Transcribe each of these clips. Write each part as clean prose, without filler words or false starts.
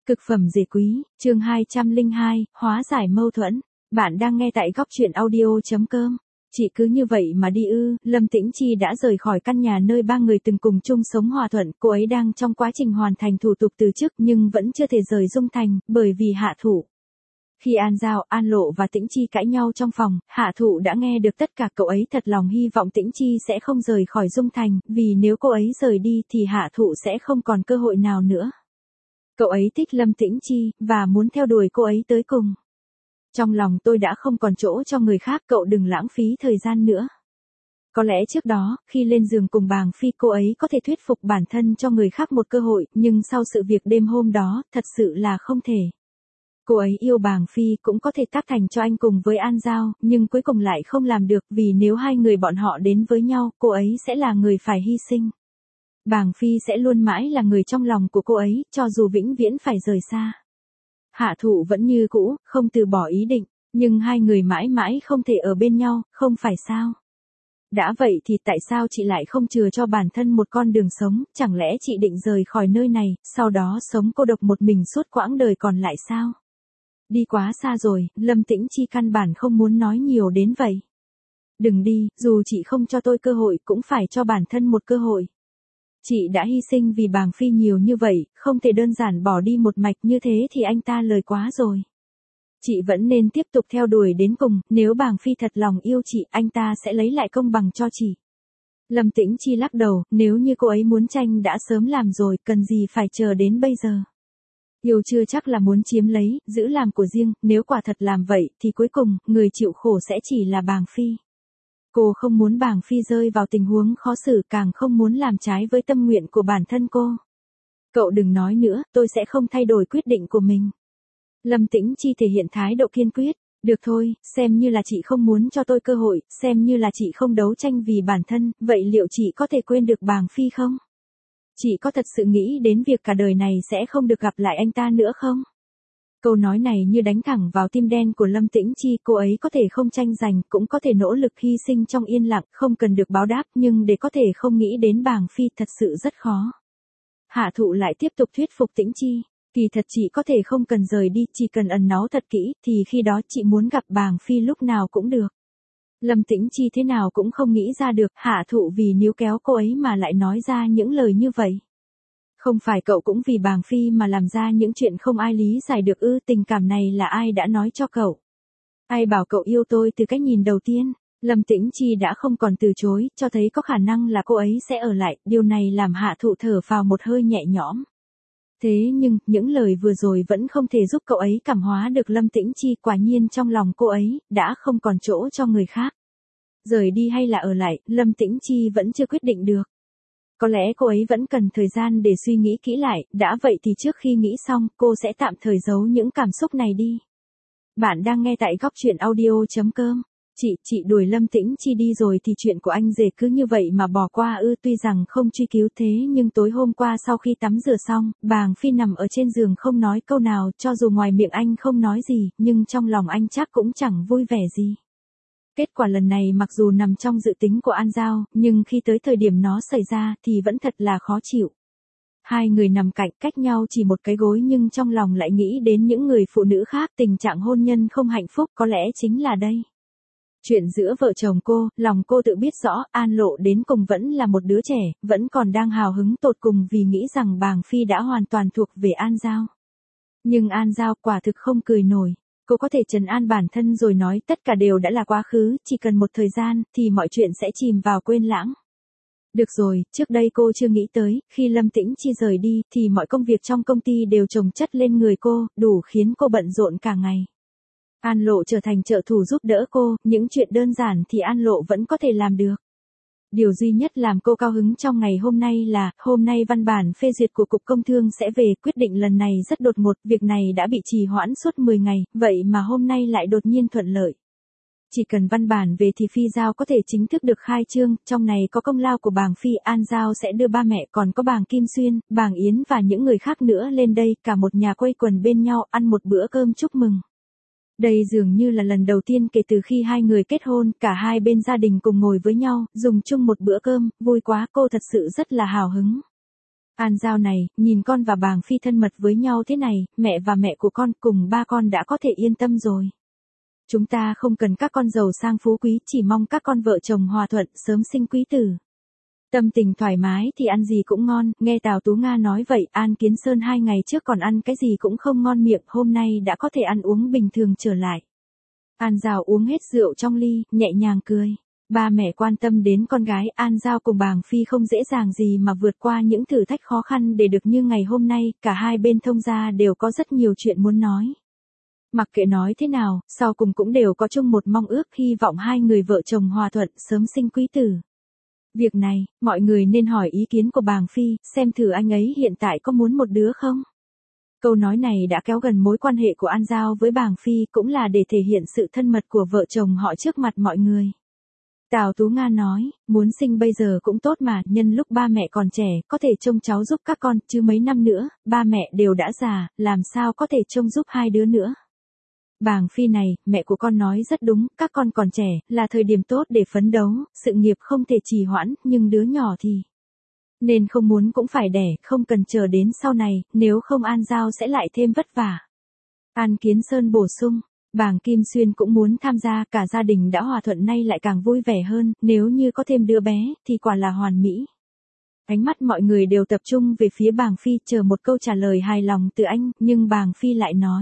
Cực phẩm dề quý, chương 202, hóa giải mâu thuẫn. Bạn đang nghe tại góc truyện audio.com. Chị cứ như vậy mà đi ư? Lâm Tĩnh Chi đã rời khỏi căn nhà nơi ba người từng cùng chung sống hòa thuận. Cô ấy đang trong quá trình hoàn thành thủ tục từ chức nhưng vẫn chưa thể rời Dung Thành, bởi vì Hạ Thụ. Khi An Giao, An Lộ và Tĩnh Chi cãi nhau trong phòng, Hạ Thụ đã nghe được tất cả. Cậu ấy thật lòng hy vọng Tĩnh Chi sẽ không rời khỏi Dung Thành, vì nếu cô ấy rời đi thì Hạ Thụ sẽ không còn cơ hội nào nữa. Cậu ấy thích Lâm Tĩnh Chi, và muốn theo đuổi cô ấy tới cùng. Trong lòng tôi đã không còn chỗ cho người khác, cậu đừng lãng phí thời gian nữa. Có lẽ trước đó, khi lên giường cùng Bàng Phi cô ấy có thể thuyết phục bản thân cho người khác một cơ hội, nhưng sau sự việc đêm hôm đó, thật sự là không thể. Cô ấy yêu Bàng Phi cũng có thể tác thành cho anh cùng với An Giao, nhưng cuối cùng lại không làm được vì nếu hai người bọn họ đến với nhau, cô ấy sẽ là người phải hy sinh. Bàng Phi sẽ luôn mãi là người trong lòng của cô ấy, cho dù vĩnh viễn phải rời xa. Hạ Thụ vẫn như cũ, không từ bỏ ý định, nhưng hai người mãi mãi không thể ở bên nhau, không phải sao? Đã vậy thì tại sao chị lại không chừa cho bản thân một con đường sống, chẳng lẽ chị định rời khỏi nơi này, sau đó sống cô độc một mình suốt quãng đời còn lại sao? Đi quá xa rồi, Lâm Tĩnh Chi căn bản không muốn nói nhiều đến vậy. Đừng đi, dù chị không cho tôi cơ hội cũng phải cho bản thân một cơ hội. Chị đã hy sinh vì Bàng Phi nhiều như vậy, không thể đơn giản bỏ đi một mạch như thế thì anh ta lời quá rồi. Chị vẫn nên tiếp tục theo đuổi đến cùng, nếu Bàng Phi thật lòng yêu chị, anh ta sẽ lấy lại công bằng cho chị. Lâm Tĩnh Chi lắc đầu, nếu như cô ấy muốn tranh đã sớm làm rồi, cần gì phải chờ đến bây giờ. Yêu chưa chắc là muốn chiếm lấy, giữ làm của riêng, nếu quả thật làm vậy, thì cuối cùng, người chịu khổ sẽ chỉ là Bàng Phi. Cô không muốn Bàng Phi rơi vào tình huống khó xử, càng không muốn làm trái với tâm nguyện của bản thân cô. Cậu đừng nói nữa, tôi sẽ không thay đổi quyết định của mình. Lâm Tĩnh Chi thể hiện thái độ kiên quyết. Được thôi, xem như là chị không muốn cho tôi cơ hội, xem như là chị không đấu tranh vì bản thân, vậy liệu chị có thể quên được Bàng Phi không? Chị có thật sự nghĩ đến việc cả đời này sẽ không được gặp lại anh ta nữa không? Câu nói này như đánh thẳng vào tim đen của Lâm Tĩnh Chi, cô ấy có thể không tranh giành, cũng có thể nỗ lực hy sinh trong yên lặng, không cần được báo đáp, nhưng để có thể không nghĩ đến Bàng Phi thật sự rất khó. Hạ Thụ lại tiếp tục thuyết phục Tĩnh Chi, kỳ thật chị có thể không cần rời đi, chỉ cần ẩn náu thật kỹ, thì khi đó chị muốn gặp Bàng Phi lúc nào cũng được. Lâm Tĩnh Chi thế nào cũng không nghĩ ra được, Hạ Thụ vì níu kéo cô ấy mà lại nói ra những lời như vậy. Không phải cậu cũng vì Bàng Phi mà làm ra những chuyện không ai lý giải được ư? Tình cảm này là ai đã nói cho cậu? Ai bảo cậu yêu tôi từ cái nhìn đầu tiên? Lâm Tĩnh Chi đã không còn từ chối, cho thấy có khả năng là cô ấy sẽ ở lại, điều này làm Hạ Thụ thở phào một hơi nhẹ nhõm. Thế nhưng, những lời vừa rồi vẫn không thể giúp cậu ấy cảm hóa được Lâm Tĩnh Chi, quả nhiên trong lòng cô ấy, đã không còn chỗ cho người khác. Rời đi hay là ở lại, Lâm Tĩnh Chi vẫn chưa quyết định được. Có lẽ cô ấy vẫn cần thời gian để suy nghĩ kỹ lại, đã vậy thì trước khi nghĩ xong, cô sẽ tạm thời giấu những cảm xúc này đi. Bạn đang nghe tại góc truyện audio.com. Chị đuổi Lâm Tĩnh Chi đi rồi thì chuyện của anh rể cứ như vậy mà bỏ qua ư? Tuy rằng không truy cứu thế nhưng tối hôm qua sau khi tắm rửa xong, Bàng Phi nằm ở trên giường không nói câu nào, cho dù ngoài miệng anh không nói gì, nhưng trong lòng anh chắc cũng chẳng vui vẻ gì. Kết quả lần này mặc dù nằm trong dự tính của An Giao, nhưng khi tới thời điểm nó xảy ra thì vẫn thật là khó chịu. Hai người nằm cạnh cách nhau chỉ một cái gối nhưng trong lòng lại nghĩ đến những người phụ nữ khác, tình trạng hôn nhân không hạnh phúc có lẽ chính là đây. Chuyện giữa vợ chồng cô, lòng cô tự biết rõ, An Lộ đến cùng vẫn là một đứa trẻ, vẫn còn đang hào hứng tột cùng vì nghĩ rằng Bàng Phi đã hoàn toàn thuộc về An Giao. Nhưng An Giao quả thực không cười nổi. Cô có thể trấn an bản thân rồi nói tất cả đều đã là quá khứ, chỉ cần một thời gian, thì mọi chuyện sẽ chìm vào quên lãng. Được rồi, trước đây cô chưa nghĩ tới, khi Lâm Tĩnh Chi rời đi, thì mọi công việc trong công ty đều chồng chất lên người cô, đủ khiến cô bận rộn cả ngày. An Lộ trở thành trợ thủ giúp đỡ cô, những chuyện đơn giản thì An Lộ vẫn có thể làm được. Điều duy nhất làm cô cao hứng trong ngày hôm nay là, hôm nay văn bản phê duyệt của Cục Công Thương sẽ về, quyết định lần này rất đột ngột, việc này đã bị trì hoãn suốt 10 ngày, vậy mà hôm nay lại đột nhiên thuận lợi. Chỉ cần văn bản về thì Phi Giao có thể chính thức được khai trương, trong này có công lao của Bàng Phi, An Giao sẽ đưa ba mẹ còn có Bàng Kim Xuyên, Bàng Yến và những người khác nữa lên đây, cả một nhà quây quần bên nhau ăn một bữa cơm chúc mừng. Đây dường như là lần đầu tiên kể từ khi hai người kết hôn, cả hai bên gia đình cùng ngồi với nhau, dùng chung một bữa cơm, vui quá, cô thật sự rất là hào hứng. An Giao này, nhìn con và Bàng Phi thân mật với nhau thế này, mẹ và mẹ của con cùng ba con đã có thể yên tâm rồi. Chúng ta không cần các con giàu sang phú quý, chỉ mong các con vợ chồng hòa thuận, sớm sinh quý tử. Tâm tình thoải mái thì ăn gì cũng ngon, nghe Tào Tú Nga nói vậy, An Kiến Sơn 2 ngày trước còn ăn cái gì cũng không ngon miệng, hôm nay đã có thể ăn uống bình thường trở lại. An Giao uống hết rượu trong ly, nhẹ nhàng cười. Ba mẹ quan tâm đến con gái, An Giao cùng Bàng Phi không dễ dàng gì mà vượt qua những thử thách khó khăn để được như ngày hôm nay, cả hai bên thông gia đều có rất nhiều chuyện muốn nói. Mặc kệ nói thế nào, sau cùng cũng đều có chung một mong ước, hy vọng hai người vợ chồng hòa thuận, sớm sinh quý tử. Việc này, mọi người nên hỏi ý kiến của Bàng Phi, xem thử anh ấy hiện tại có muốn một đứa không? Câu nói này đã kéo gần mối quan hệ của An Giao với Bàng Phi, cũng là để thể hiện sự thân mật của vợ chồng họ trước mặt mọi người. Tào Tú Nga nói, muốn sinh bây giờ cũng tốt mà, nhân lúc ba mẹ còn trẻ, có thể trông cháu giúp các con, chứ mấy năm nữa, ba mẹ đều đã già, làm sao có thể trông giúp hai đứa nữa. Bàng Phi này, mẹ của con nói rất đúng, các con còn trẻ, là thời điểm tốt để phấn đấu, sự nghiệp không thể trì hoãn, nhưng đứa nhỏ thì... Nên không muốn cũng phải đẻ, không cần chờ đến sau này, nếu không An Giao sẽ lại thêm vất vả. An Kiến Sơn bổ sung, Bàng Kim Xuyên cũng muốn tham gia, cả gia đình đã hòa thuận nay lại càng vui vẻ hơn, nếu như có thêm đứa bé, thì quả là hoàn mỹ. Ánh mắt mọi người đều tập trung về phía Bàng Phi, chờ một câu trả lời hài lòng từ anh, nhưng Bàng Phi lại nói.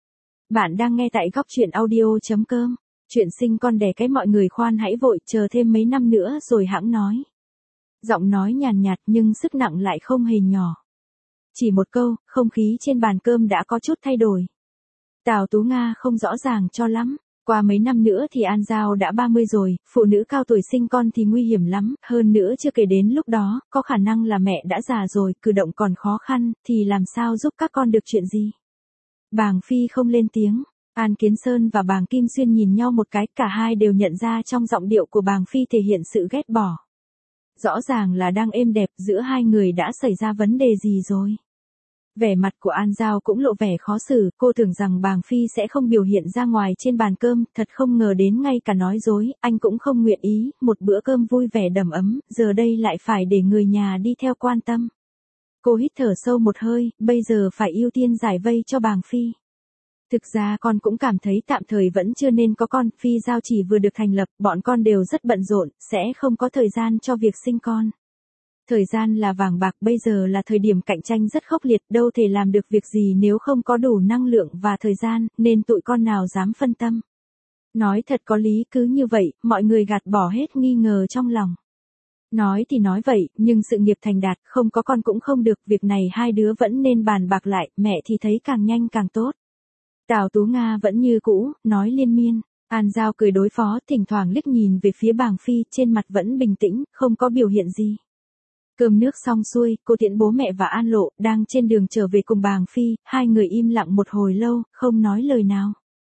Bạn đang nghe tại góc truyện audio.com. Chuyện sinh con đẻ cái mọi người khoan hãy vội, chờ thêm mấy năm nữa rồi hãng nói. Giọng nói nhàn nhạt nhưng sức nặng lại không hề nhỏ. Chỉ một câu, không khí trên bàn cơm đã có chút thay đổi. Tào Tú Nga không rõ ràng cho lắm. Qua mấy năm nữa thì An Giao đã 30 rồi, phụ nữ cao tuổi sinh con thì nguy hiểm lắm, hơn nữa chưa kể đến lúc đó, có khả năng là mẹ đã già rồi, cử động còn khó khăn, thì làm sao giúp các con được chuyện gì. Bàng Phi không lên tiếng, An Kiến Sơn và Bàng Kim Xuyên nhìn nhau một cái, cả hai đều nhận ra trong giọng điệu của Bàng Phi thể hiện sự ghét bỏ. Rõ ràng là đang êm đẹp, giữa hai người đã xảy ra vấn đề gì rồi. Vẻ mặt của An Giao cũng lộ vẻ khó xử, cô tưởng rằng Bàng Phi sẽ không biểu hiện ra ngoài trên bàn cơm, thật không ngờ đến ngay cả nói dối, anh cũng không nguyện ý, một bữa cơm vui vẻ đầm ấm, giờ đây lại phải để người nhà đi theo quan tâm. Cô hít thở sâu một hơi, bây giờ phải ưu tiên giải vây cho Bàng Phi. Thực ra con cũng cảm thấy tạm thời vẫn chưa nên có con, Phi Giao chỉ vừa được thành lập, bọn con đều rất bận rộn, sẽ không có thời gian cho việc sinh con. Thời gian là vàng bạc, bây giờ là thời điểm cạnh tranh rất khốc liệt, đâu thể làm được việc gì nếu không có đủ năng lượng và thời gian, nên tụi con nào dám phân tâm. Nói thật có lý, cứ như vậy, mọi người gạt bỏ hết nghi ngờ trong lòng. Nói thì nói vậy, nhưng sự nghiệp thành đạt, không có con cũng không được, việc này hai đứa vẫn nên bàn bạc lại, mẹ thì thấy càng nhanh càng tốt. Tào Tú Nga vẫn như cũ, nói liên miên. An Giao cười đối phó, thỉnh thoảng liếc nhìn về phía Bàng Phi, trên mặt vẫn bình tĩnh, không có biểu hiện gì. Cơm nước xong xuôi, cô tiễn bố mẹ và An Lộ, đang trên đường trở về cùng Bàng Phi, hai người im lặng một hồi lâu, không nói lời nào.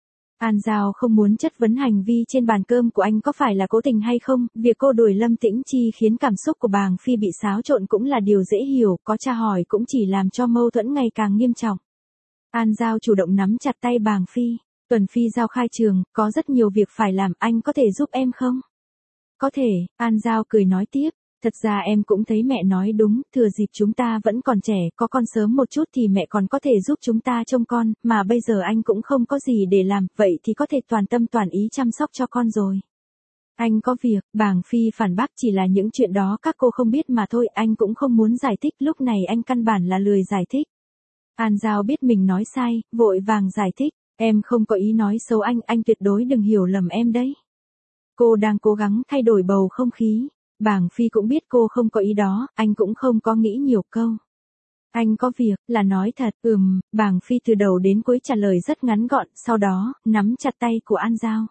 An Giao không muốn chất vấn hành vi trên bàn cơm của anh có phải là cố tình hay không, việc cô đuổi Lâm Tĩnh Chi khiến cảm xúc của Bàng Phi bị xáo trộn cũng là điều dễ hiểu, có tra hỏi cũng chỉ làm cho mâu thuẫn ngày càng nghiêm trọng. An Giao chủ động nắm chặt tay Bàng Phi, tuần Phi Giao khai trường, có rất nhiều việc phải làm, anh có thể giúp em không? Có thể, An Giao cười nói tiếp. Thật ra em cũng thấy mẹ nói đúng, thừa dịp chúng ta vẫn còn trẻ, có con sớm một chút thì mẹ còn có thể giúp chúng ta trông con, mà bây giờ anh cũng không có gì để làm, vậy thì có thể toàn tâm toàn ý chăm sóc cho con rồi. Anh có việc, Bàng Phi phản bác, chỉ là những chuyện đó các cô không biết mà thôi, anh cũng không muốn giải thích, lúc này anh căn bản là lười giải thích. An Giao biết mình nói sai, vội vàng giải thích, em không có ý nói xấu anh tuyệt đối đừng hiểu lầm em đấy. Cô đang cố gắng thay đổi bầu không khí. Bàng Phi cũng biết cô không có ý đó, anh cũng không có nghĩ nhiều câu. Anh có việc, là nói thật, Bàng Phi từ đầu đến cuối trả lời rất ngắn gọn, sau đó, nắm chặt tay của An Giao.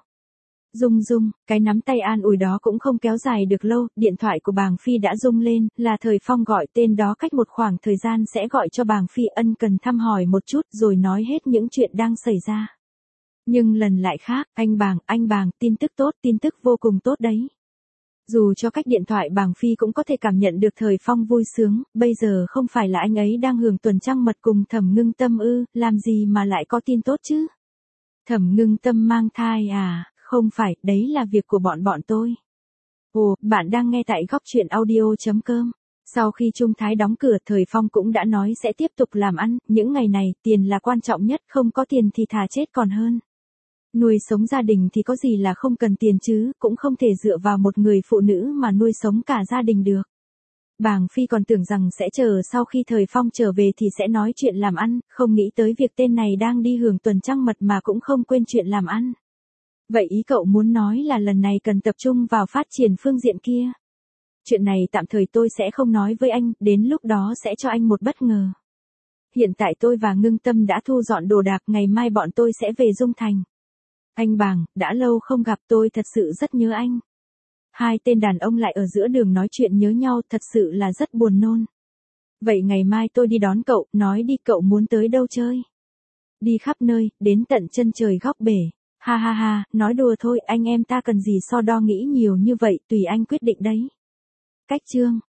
Rung, cái nắm tay an ủi đó cũng không kéo dài được lâu, điện thoại của Bàng Phi đã rung lên, là Thời Phong gọi, tên đó cách một khoảng thời gian sẽ gọi cho Bàng Phi ân cần thăm hỏi một chút rồi nói hết những chuyện đang xảy ra. Nhưng lần lại khác, anh Bàng, tin tức tốt, tin tức vô cùng tốt đấy. Dù cho cách điện thoại Bàng Phi cũng có thể cảm nhận được Thời Phong vui sướng, bây giờ không phải là anh ấy đang hưởng tuần trăng mật cùng Thẩm Ngưng Tâm ư, làm gì mà lại có tin tốt chứ? Thẩm Ngưng Tâm mang thai à, không phải, đấy là việc của bọn tôi. Ồ, bạn đang nghe tại góc truyện audio.com. Sau khi Trung Thái đóng cửa, Thời Phong cũng đã nói sẽ tiếp tục làm ăn, những ngày này, tiền là quan trọng nhất, không có tiền thì thà chết còn hơn. Nuôi sống gia đình thì có gì là không cần tiền chứ, cũng không thể dựa vào một người phụ nữ mà nuôi sống cả gia đình được. Bàng Phi còn tưởng rằng sẽ chờ sau khi Thời Phong trở về thì sẽ nói chuyện làm ăn, không nghĩ tới việc tên này đang đi hưởng tuần trăng mật mà cũng không quên chuyện làm ăn. Vậy ý cậu muốn nói là lần này cần tập trung vào phát triển phương diện kia. Chuyện này tạm thời tôi sẽ không nói với anh, đến lúc đó sẽ cho anh một bất ngờ. Hiện tại tôi và Ngưng Tâm đã thu dọn đồ đạc, ngày mai bọn tôi sẽ về Dung Thành. Anh Bàng, đã lâu không gặp, tôi thật sự rất nhớ anh. Hai tên đàn ông lại ở giữa đường nói chuyện nhớ nhau, thật sự là rất buồn nôn. Vậy ngày mai tôi đi đón cậu, nói đi, cậu muốn tới đâu chơi? Đi khắp nơi, đến tận chân trời góc bể. Ha ha ha, nói đùa thôi, anh em ta cần gì so đo nghĩ nhiều như vậy, tùy anh quyết định đấy. Cách chương